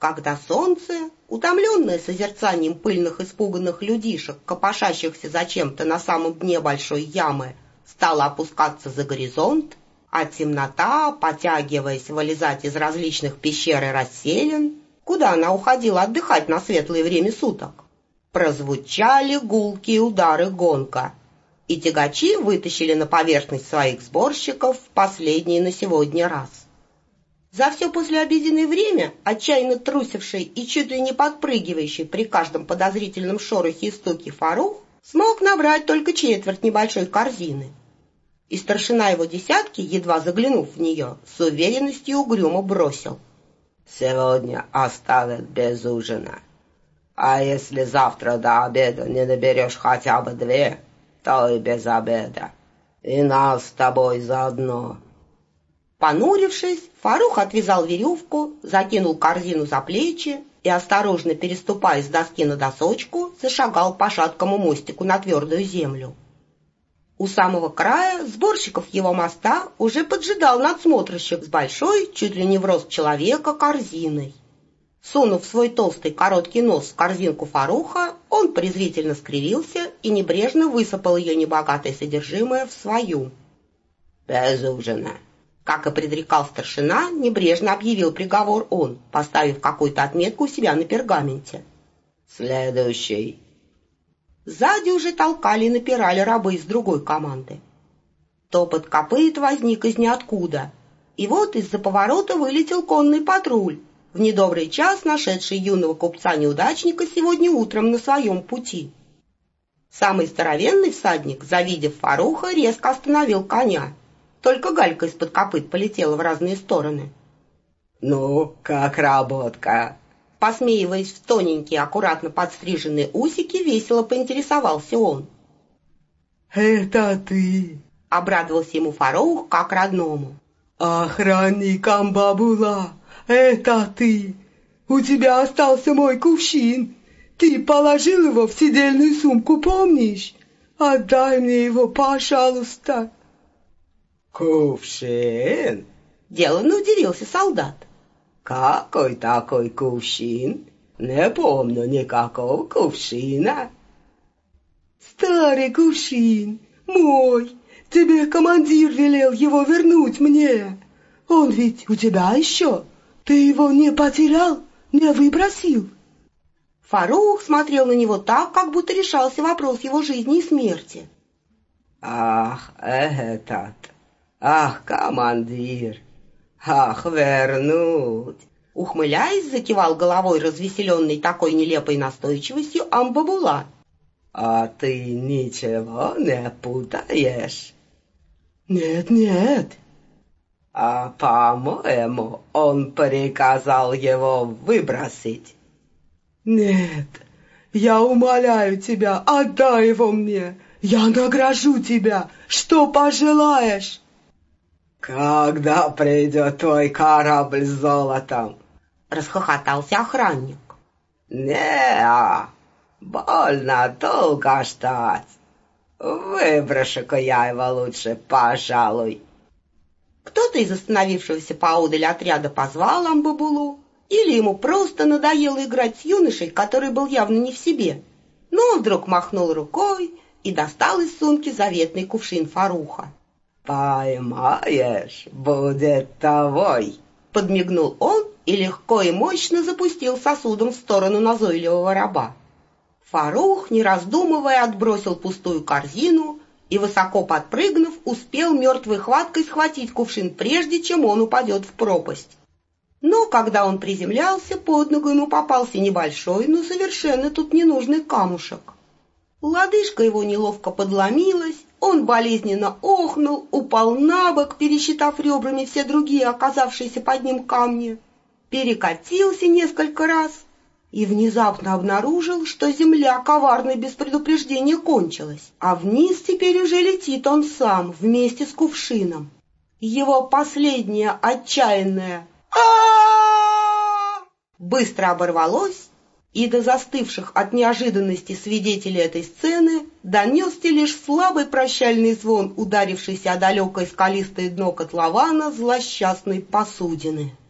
Когда солнце, утомленное созерцанием пыльных испуганных людишек, копошащихся зачем-то на самом дне большой ямы, стало опускаться за горизонт, а темнота, потягиваясь, вылезать из различных пещер и расселин, куда она уходила отдыхать на светлое время суток, прозвучали гулкие удары гонга, и тягачи вытащили на поверхность своих сборщиков в последний на сегодня раз. За все послеобеденное время отчаянно трусивший и чуть ли не подпрыгивающий при каждом подозрительном шорохе и стуке Фарух смог набрать только четверть небольшой корзины. И старшина его десятки, едва заглянув в нее, с уверенностью угрюмо бросил: «Сегодня оставят без ужина. А если завтра до обеда не наберешь хотя бы 2, то и без обеда. И нас с тобой заодно». Понурившись, Фарух отвязал веревку, закинул корзину за плечи и, осторожно переступая с доски на досочку, зашагал по шаткому мостику на твердую землю. У самого края сборщиков его моста уже поджидал надсмотрщик с большой, чуть ли не в рост человека, корзиной. Сунув свой толстый короткий нос в корзинку Фаруха, он презрительно скривился и небрежно высыпал ее небогатое содержимое в свою. «Без ужина», как и предрекал старшина, небрежно объявил приговор он, поставив какую-то отметку у себя на пергаменте. «Следующий». Сзади уже толкали и напирали рабы из другой команды. Топот копыт возник из ниоткуда, и вот из-за поворота вылетел конный патруль, в недобрый час нашедший юного купца-неудачника сегодня утром на своем пути. Самый здоровенный всадник, завидев Фаруха, резко остановил коня. Только галька из-под копыт полетела в разные стороны. «Ну, как работка?» Посмеиваясь в тоненькие, аккуратно подстриженные усики, весело поинтересовался он. «Это ты?» — обрадовался ему Фарух как родному. «Охранник Амбабула, это ты? У тебя остался мой кувшин. Ты положил его в сидельную сумку, помнишь? Отдай мне его, пожалуйста». «Кувшин?» — деланно удивился солдат. «Какой такой кувшин? Не помню никакого кувшина». «Старый кувшин, мой. Тебе командир велел его вернуть мне. Он ведь у тебя еще. Ты его не потерял, не выбросил?» Фарух смотрел на него так, как будто решался вопрос его жизни и смерти. «Ах, этот! Ах, командир! Ах, вернуть!» Ухмыляясь, закивал головой развеселенный такой нелепой настойчивостью Амбабула. «А ты ничего не путаешь?» «Нет». «А, по-моему, он приказал его выбросить». «Нет, я умоляю тебя, отдай его мне. Я награжу тебя, что пожелаешь». «Когда придет твой корабль с золотом?» — расхохотался охранник. «Не-а, больно долго ждать. Выброшу-ка я его лучше, пожалуй». Кто-то из остановившегося поодаль отряда позвал Амбабулу, или ему просто надоело играть с юношей, который был явно не в себе. Но он вдруг махнул рукой и достал из сумки заветный кувшин Фаруха. «Поймаешь, будет твой!» Подмигнул он и легко и мощно запустил сосудом в сторону назойливого раба. Фарух, не раздумывая, отбросил пустую корзину и, высоко подпрыгнув, успел мертвой хваткой схватить кувшин, прежде чем он упадет в пропасть. Но когда он приземлялся, под ногу ему попался небольшой, но совершенно тут ненужный камушек. Лодыжка его неловко подломилась, он болезненно охнул, упал на бок, пересчитав ребрами все другие оказавшиеся под ним камни, перекатился несколько раз и внезапно обнаружил, что земля коварно без предупреждения кончилась, а вниз теперь уже летит он сам вместе с кувшином. Его последнее отчаянное «А-а-а!» быстро оборвалось, и до застывших от неожиданности свидетелей этой сцены донесся лишь слабый прощальный звон, ударившийся о далекое скалистое дно котлована злосчастной посудины.